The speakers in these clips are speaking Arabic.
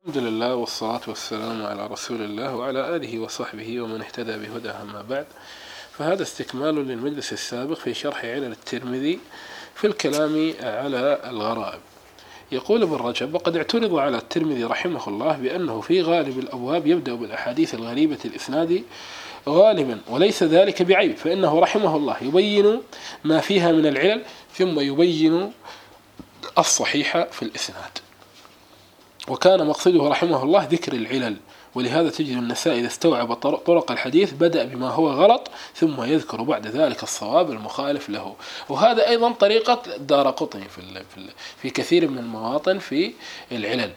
الحمد لله والصلاة والسلام على رسول الله وعلى آله وصحبه ومن اهتدى بهداه، أما بعد، فهذا استكمال للمجلس السابق في شرح علل الترمذي في الكلام على الغرائب. يقول ابن رجب: وقد اعترض على الترمذي رحمه الله بأنه في غالب الأبواب يبدأ بالأحاديث الغريبة الإسناد غالبا، وليس ذلك بعيب، فإنه رحمه الله يبين ما فيها من العلل ثم يبين الصحيح في الإسناد. وكان مقصده رحمه الله ذكر العلل، ولهذا تجد النسائي إذا استوعب طرق الحديث بدأ بما هو غلط ثم يذكر بعد ذلك الصواب المخالف له. وهذا أيضا طريقة الدارقطني في كثير من المواطن في العلل.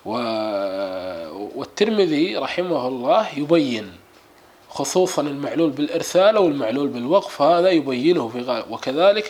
والترمذي رحمه الله يبين خصوصا المعلول بالإرسال والمعلول بالوقف، هذا يبينه في غالب. وكذلك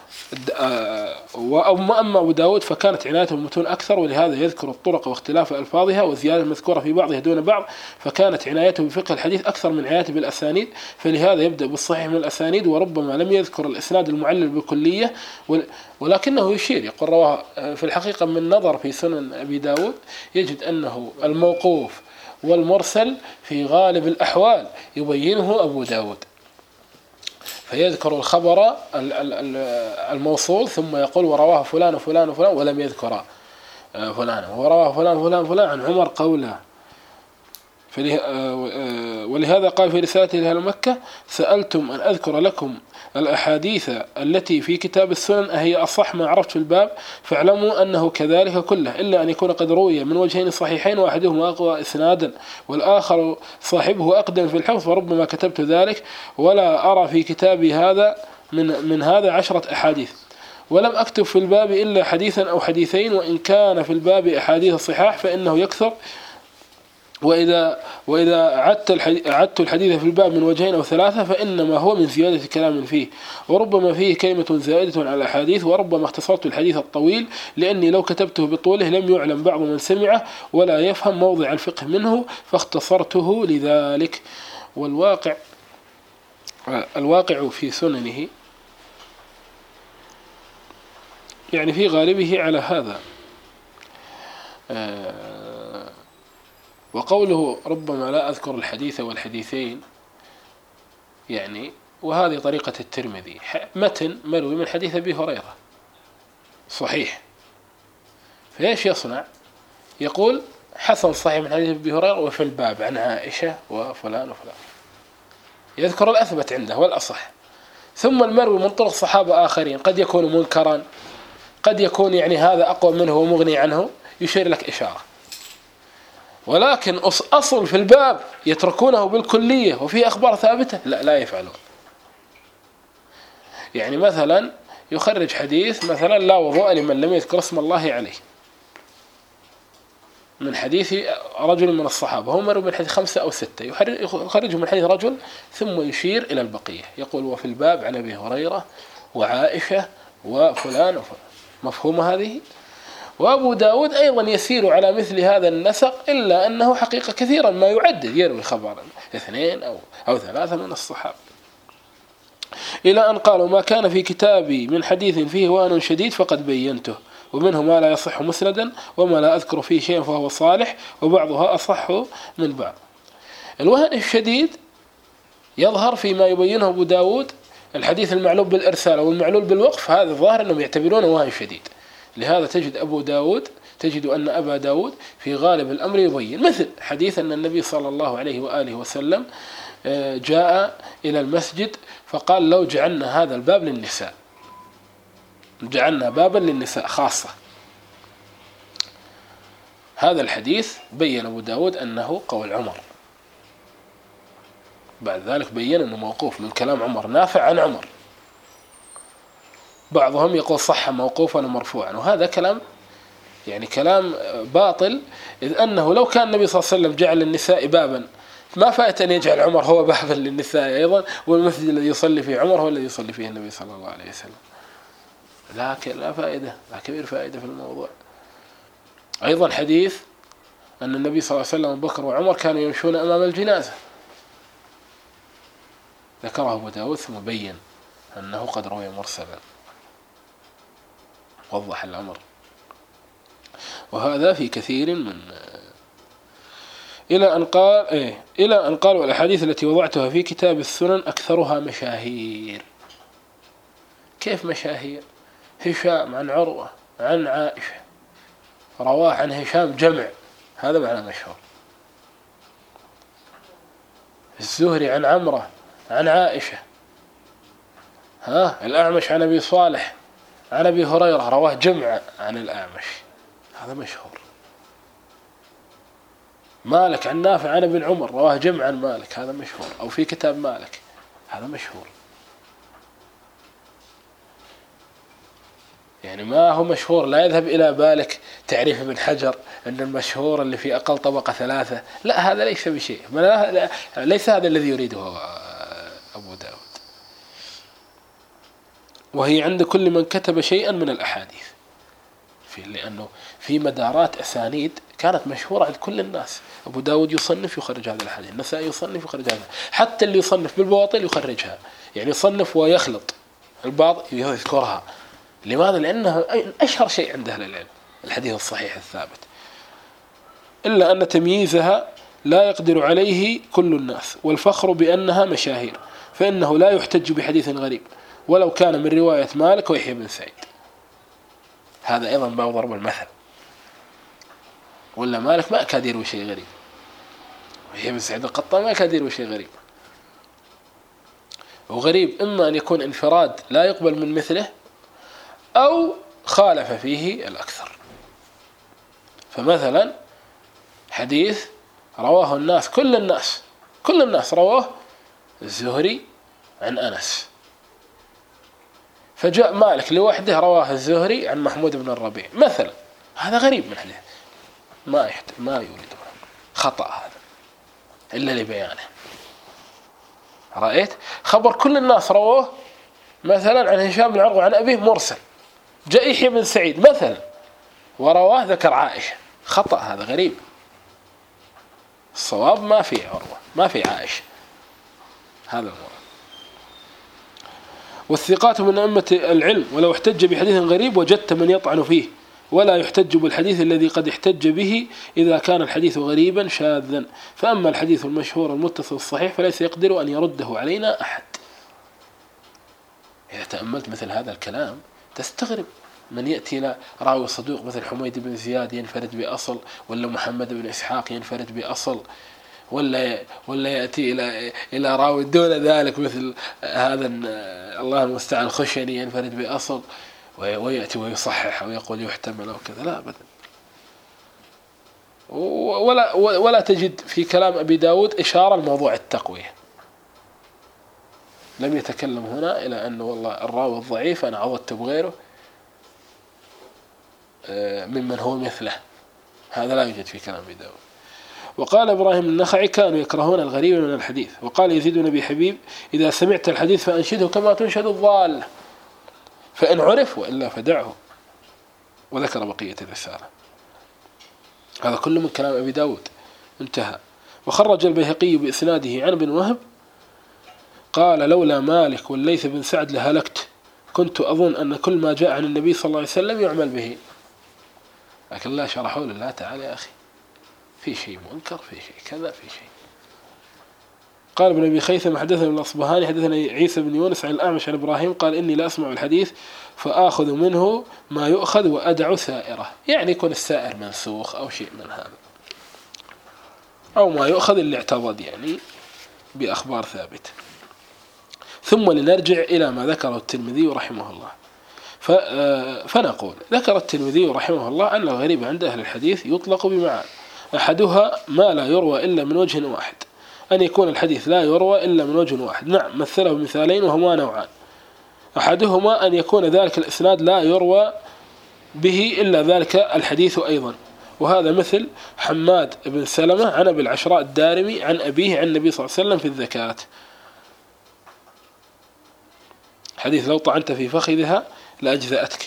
أما أبو داود فكانت عنايته بالمتون أكثر، ولهذا يذكر الطرق واختلاف ألفاظها والزيادة المذكورة في بعضها دون بعض، فكانت عنايته بفقه الحديث أكثر من عنايته بالأسانيد، فلهذا يبدأ بالصحيح من الأسانيد، وربما لم يذكر الإسناد المعلل بكلية، ولكنه يشير. يقول رواه في الحقيقة من نظر في سنن أبي داود يجد أنه الموقوف والمرسل في غالب الأحوال يبينه أبو داود، فيذكر الخبر الموصول ثم يقول ورواه فلان وفلان وفلان، ولم يذكر فلان، ورواه فلان وفلان وفلان عن عمر قوله. ولهذا قال في رسالته لأهل مكة: سألتم أن أذكر لكم الأحاديث التي في كتاب السنن أهي أصح ما عرفت في الباب، فاعلموا أنه كذلك كله، إلا أن يكون قد روي من وجهين صحيحين، واحدهما أقوى إسنادا والآخر صاحبه أقدم في الحفظ، فربما كتبت ذلك، ولا أرى في كتابي هذا من هذا 10 أحاديث، ولم أكتب في الباب إلا حديثا أو حديثين، وإن كان في الباب أحاديث الصحاح فإنه يكثر، وإذا عدت الحديث في الباب من وجهين أو 3 فإنما هو من زيادة كلام فيه، وربما فيه كلمة زائدة على الأحاديث، وربما اختصرت الحديث الطويل لأني لو كتبته بطوله لم يعلم بعض من سمعه ولا يفهم موضع الفقه منه، فاختصرته لذلك. الواقع في سننه يعني في غالبه على هذا. وقوله ربما لا أذكر الحديث والحديثين، يعني وهذه طريقة الترمذي، متن مروي من حديث أبي هريرة صحيح، فإيش يصنع؟ يقول حسن صحيح من حديث أبي هريرة وفي الباب عن عائشة وفلان وفلان، يذكر الأثبت عنده والأصح. ثم المروي من طرق صحابة آخرين قد يكون منكرا، قد يكون يعني هذا أقوى منه ومغني عنه، يشير لك إشارة. ولكن أصل في الباب يتركونه بالكلية وفيه أخبار ثابتة لا يفعلون. يعني مثلا يخرج حديث مثلا لا وضوء لمن لم يذكر اسم الله عليه، من حديث رجل من الصحابة، هم مروا من حديث 5 أو 6، يخرجه من حديث رجل ثم يشير إلى البقية، يقول وفي الباب عن أبي هريرة وعائشة وفلان وفلان. مفهوم هذه؟ وأبو داود أيضا يسير على مثل هذا النسق، إلا أنه حقيقة كثيرا ما يعدد، يروي خبرا 2 أو 3 من الصحابة، إلى أن قالوا ما كان في كتابي من حديث فيه وهن شديد فقد بينته، ومنه ما لا يصح مسندا، وما لا أذكر فيه شيء فهو صالح، وبعضها أصح من بعض. الوهن الشديد يظهر فيما يبينه أبو داود الحديث المعلول بالإرسال أو المعلول بالوقف، هذا الظاهر أنهم يعتبرونه وهن شديد. لهذا تجد أن أبا داود في غالب الأمر يبين، مثل حديث أن النبي صلى الله عليه وآله وسلم جاء إلى المسجد فقال لو جعلنا هذا الباب للنساء، جعلنا بابا للنساء خاصة. هذا الحديث بين أبو داود أنه قول عمر، بعد ذلك بين أنه موقوف من كلام عمر نافع عن عمر. بعضهم يقول صح موقوفا ومرفوعا، وهذا كلام يعني كلام باطل، إذ أنه لو كان النبي صلى الله عليه وسلم جعل النساء بابا ما فات أن يجعل عمر هو بابا للنساء أيضا، والمسجد الذي يصلي فيه عمر هو الذي يصلي فيه النبي صلى الله عليه وسلم. لكن لا فائدة، لا كبير فائدة في الموضوع. أيضا حديث أن النبي صلى الله عليه وسلم أبو بكر وعمر كانوا يمشون أمام الجنازة، ذكره أبو داود ثم بين أنه قد روي مرسلا، وضح الأمر. وهذا في كثير من إلى أن قال والأحاديث التي وضعتها في كتاب السنن أكثرها مشاهير. كيف مشاهير؟ هشام عن عروة عن عائشة رواه عن هشام جمع، هذا معنى مشهور. الزهري عن عمرة عن عائشة، الأعمش عن أبي صالح عن أبي هريرة رواه جمع عن الأعمش، هذا مشهور. مالك عن نافع عن ابن عمر رواه جمع عن مالك، هذا مشهور، أو في كتاب مالك، هذا مشهور. يعني ما هو مشهور لا يذهب إلى بالك تعريف ابن حجر أن المشهور اللي في أقل طبقة 3، لا هذا ليس بشيء، ليس هذا الذي يريده أبو داود. وهي عند كل من كتب شيئا من الأحاديث، لأنه في مدارات أسانيد كانت مشهورة عند كل الناس. أبو داود يصنف يخرج هذه الأحاديث، النسائي يصنف يخرج هذا، حتى اللي يصنف بالبواطل يخرجها، يعني يصنف ويخلط البعض يذكرها. لماذا؟ لأنها أشهر شيء عند أهل العلم، الحديث الصحيح الثابت، إلا أن تمييزها لا يقدر عليه كل الناس، والفخر بأنها مشاهير، فإنه لا يحتج بحديث غريب ولو كان من رواية مالك ويحيى بن سعيد. هذا أيضا باب ضرب المثل، ولا مالك ما كاد يروي شيء غريب، ويحيى بن سعيد القطان ما كاد يروي شيء غريب. وغريب إما أن يكون انفراد لا يقبل من مثله، أو خالف فيه الأكثر. فمثلا حديث رواه الناس، كل الناس رواه الزهري عن أنس، فجاء مالك لوحده رواه الزهري عن محمود بن الربيع مثلا، هذا غريب من حديث ما يريد خطأ هذا إلا لبيانه. رأيت خبر كل الناس رواه مثلا عن هشام بن عروة عن أبيه مرسل، جاء يحيى بن سعيد مثلا ورواه ذكر عائشة، خطأ، هذا غريب. الصواب ما في عروة ما في عائشة، هذا المراد. والثقات من أئمة العلم ولو احتج بحديث غريب وجدت من يطعن فيه، ولا يحتج بالحديث الذي قد احتج به إذا كان الحديث غريبا شاذا. فأما الحديث المشهور المتصل الصحيح فليس يقدر أن يرده علينا أحد. إذا تأملت مثل هذا الكلام تستغرب، من يأتي إلى راوي صدوق مثل حميد بن زياد ينفرد بأصل، ولا محمد بن إسحاق ينفرد بأصل، ولا يأتي إلى راوي دون ذلك مثل هذا الله المستعان خشني ينفرد بأصل، ويأتي ويصحح ويقول يحتمل أو كذا، لا أبدا. ولا تجد في كلام أبي داود إشارة لموضوع التقوية، لم يتكلم هنا إلى أنه والله الراوي الضعيف أنا عوضت بغيره ممن هو مثله، هذا لا يوجد في كلام أبي داود. وقال إبراهيم النخعي كانوا يكرهون الغريب من الحديث. وقال يزيد بن أبي حبيب إذا سمعت الحديث فأنشده كما تنشد الضال، فإن عرف وإلا فدعه. وذكر بقية الرسالة. هذا كله من كلام أبي داود انتهى. وخرج البيهقي بإسناده عن ابن وهب قال لولا مالك والليث بن سعد لهلكت، كنت أظن أن كل ما جاء عن النبي صلى الله عليه وسلم يعمل به. لكن لا شرحوا لله تعالى يا أخي، في شيء منكر، في شيء كذا، في شيء. قال ابن أبي خيثم حدثنا الأصبهاني حدثنا عيسى بن يونس عن الأعمش عن إبراهيم قال إني لا أسمع الحديث فآخذ منه ما يؤخذ وأدع سائره، يعني يكون السائر منسوخ أو شيء من هذا، أو ما يؤخذ اللي اعتضد يعني بأخبار ثابتة. ثم لنرجع إلى ما ذكره الترمذي رحمه الله. فنقول ذكر الترمذي رحمه الله أن الغريب عند أهل الحديث يطلق بمعان، أحدها ما لا يروى إلا من وجه واحد، أن يكون الحديث لا يروى إلا من وجه واحد. نعم مثله بمثالين وهما نوعان، أحدهما أن يكون ذلك الإسناد لا يروى به إلا ذلك الحديث أيضا، وهذا مثل حماد بن سلمة عن أبي العشراء الدارمي عن أبيه عن النبي صلى الله عليه وسلم في الذكاة، حديث لو طعنت في فخذها لأجزأتك،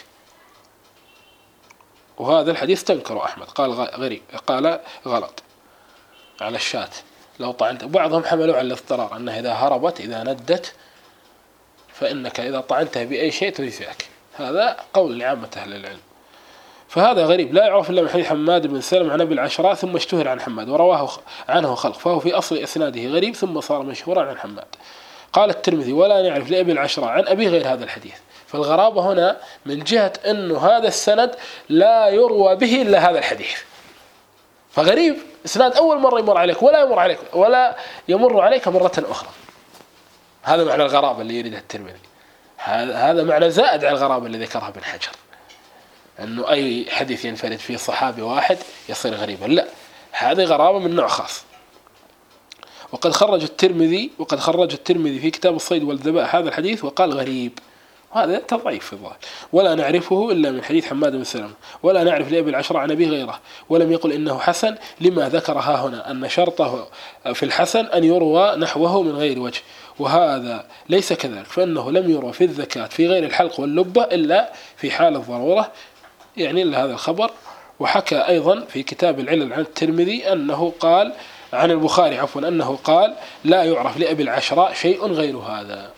وهذا الحديث تنكر أحمد قال غريب، قال غلط على الشاة لو طعنت. بعضهم حملوا على الاضطرار أنها إذا هربت إذا ندت فإنك إذا طعنتها بأي شيء تجزئك، هذا قول لعامة أهل العلم. فهذا غريب لا يعرف إلا من حديث حماد بن سلمة عن أبي العشراء ثم اشتهر عن حماد ورواه عنه خلق، فهو في أصل إسناده غريب ثم صار مشهورا عن حماد. قال الترمذي ولا نعرف لأبي العشراء عن أبي غير هذا الحديث. فالغرابة هنا من جهة أنه هذا السند لا يروى به إلا هذا الحديث، فغريب إسناد أول مرة يمر عليك ولا يمر عليك مرة أخرى. هذا معنى الغرابة اللي يريدها الترمذي، هذا معنى زائد على الغرابة اللي ذكرها ابن حجر، أنه أي حديث ينفرد فيه صحابي واحد يصير غريبا، لا، هذه غرابة من نوع خاص. وقد خرج الترمذي في كتاب الصيد والذبائح هذا الحديث وقال غريب، هذا تضعيف في الظاهر. ولا نعرفه إلا من حديث حماد بن سلمة، ولا نعرف لأبي العشراء عن أبي غيره، ولم يقل إنه حسن لما ذكرها هنا أن شرطه في الحسن أن يروى نحوه من غير وجه، وهذا ليس كذلك، فإنه لم يروى في الزكاة في غير الحلق واللبة إلا في حال الضرورة، يعني إلا هذا الخبر. وحكى أيضا في كتاب العلل عن الترمذي أنه قال عن البخاري عفوا أنه قال لا يعرف لأبي العشراء شيء غير هذا.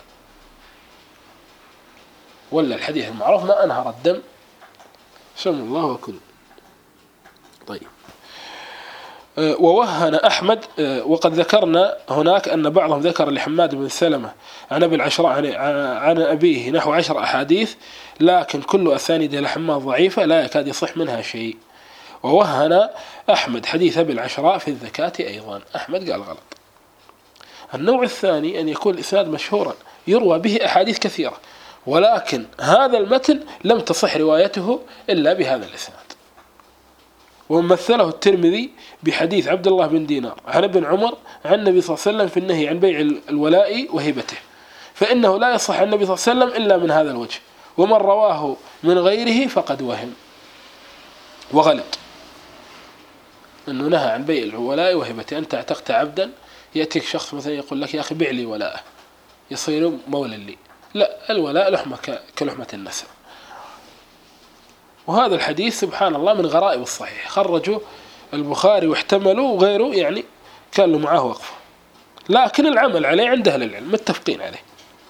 ولا الحديث المعروف ما أنهر الدم سم الله وكل. طيب، ووهن أحمد، وقد ذكرنا هناك أن بعضهم ذكر لحماد بن سلمة عن أبي العشراء عن أبيه نحو 10 أحاديث، لكن كل أسانيد لحماد ضعيفة لا يكاد يصح منها شيء. ووهن أحمد حديث أبي العشراء في الزكاة أيضا، أحمد قال غلط. النوع الثاني أن يكون الإسناد مشهورا يروى به أحاديث كثيرة، ولكن هذا المتن لم تصح روايته إلا بهذا الإسناد. ومثله الترمذي بحديث عبد الله بن دينار عن ابن عمر عن النبي صلى الله عليه وسلم في النهي عن بيع الولاء وهبته، فإنه لا يصح عن النبي صلى الله عليه وسلم إلا من هذا الوجه، ومن رواه من غيره فقد وهم وغلط. أنه نهى عن بيع الولاء وهبته، أنت اعتقت عبدا يأتيك شخص مثلا يقول لك يا أخي بيع لي ولاءه يصير مولا لي، لا، الولاء لحمة كلحمة النسب. وهذا الحديث سبحان الله من غرائب الصحيح، خرجوا البخاري واحتملوا وغيره، يعني كان له معاه وقفه، لكن العمل عليه عند أهل العلم متفقين عليه.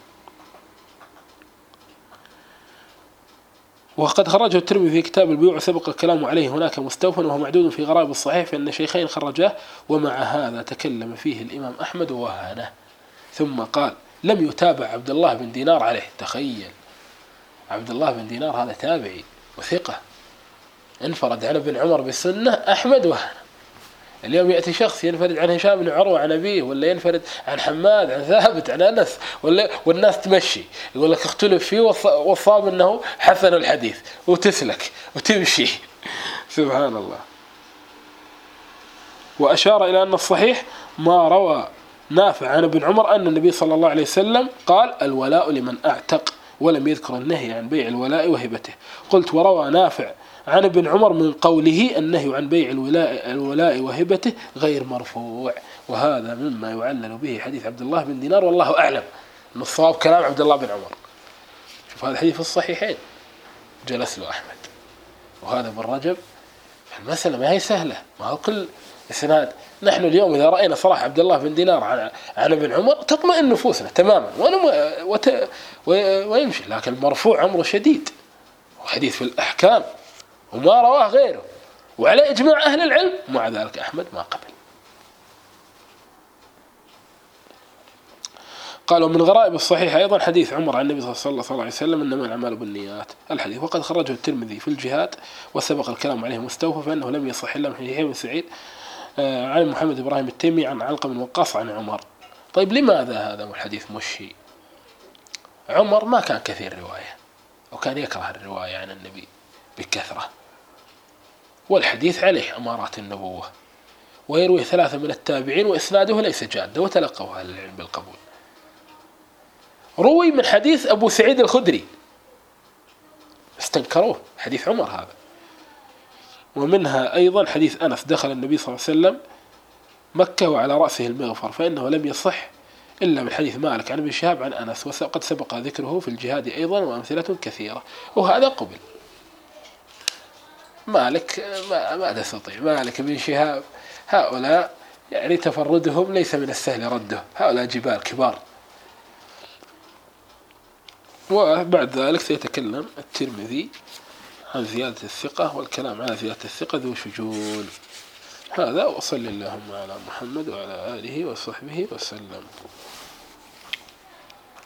وقد خرجه الترمذي في كتاب البيوع وسبق الكلام عليه هناك مستوفى، وهو معدود في غرائب الصحيح، فإن شيخين خرجاه، ومع هذا تكلم فيه الإمام أحمد ووهنه، ثم قال لم يتابع عبد الله بن دينار عليه. تخيل، عبد الله بن دينار هذا تابعي وثقة، انفرد عن ابن عمر بالسنة، أحمد وهن. اليوم يأتي شخص ينفرد عن هشام بن عروة عن أبيه، ولا ينفرد عن حماد عن ثابت عن أنس، والناس تمشي يقول لك اختلف فيه والصاب أنه حسن الحديث، وتسلك وتمشي. سبحان الله. وأشار إلى أن الصحيح ما روى نافع عن ابن عمر أن النبي صلى الله عليه وسلم قال الولاء لمن أعتق، ولم يذكر النهي عن بيع الولاء وهبته. قلت وروى نافع عن ابن عمر من قوله النهي عن بيع الولاء وهبته غير مرفوع، وهذا مما يعلل به حديث عبد الله بن دينار، والله أعلم أن الصواب كلام عبد الله بن عمر. شوف هذا الحديث في الصحيحين جلس له أحمد وهذا ابن رجب. المسألة ما هي سهلة، ما هو كل إسناد. نحن اليوم إذا رأينا صراحة عبد الله بن دينار عن ابن عمر تطمئن نفوسنا تماما ويمشي، لكن المرفوع أمره شديد، وحديث في الأحكام وما رواه غيره وعلى إجماع أهل العلم، مع ذلك أحمد ما قبل. قالوا من غرائب الصحيح أيضا حديث عمر عن النبي صلى الله عليه وسلم إنما الأعمال بالنيات الحديث، وقد خرجه الترمذي في الجهاد وسبق الكلام عليه مستوفى، فإنه لم يصح إلا من حديث بن سعيد عن محمد إبراهيم التيمي عن علقمة بن وقاص عن عمر. طيب لماذا هذا الحديث مشي؟ عمر ما كان كثير رواية، وكان يكره الرواية عن النبي بكثرة، والحديث عليه أمارات النبوة، ويروي 3 من التابعين وإسناده ليس جادا، وتلقوا أهل العلم بالقبول. روي من حديث أبو سعيد الخدري استنكروه، حديث عمر هذا. ومنها أيضا حديث أنس دخل النبي صلى الله عليه وسلم مكة وعلى رأسه المغفر، فإنه لم يصح إلا من حديث مالك عن ابن شهاب عن أنس، وقد سبق ذكره في الجهاد أيضا وأمثلة كثيرة، وهذا قبل. مالك ما تستطيع، مالك بن شهاب هؤلاء يعني تفردهم ليس من السهل رده، هؤلاء جبال كبار. وبعد ذلك سيتكلم الترمذي عن زيادة الثقة، والكلام على زيادة الثقة ذو شجون. هذا، وصل اللهم على محمد وعلى آله وصحبه وسلم.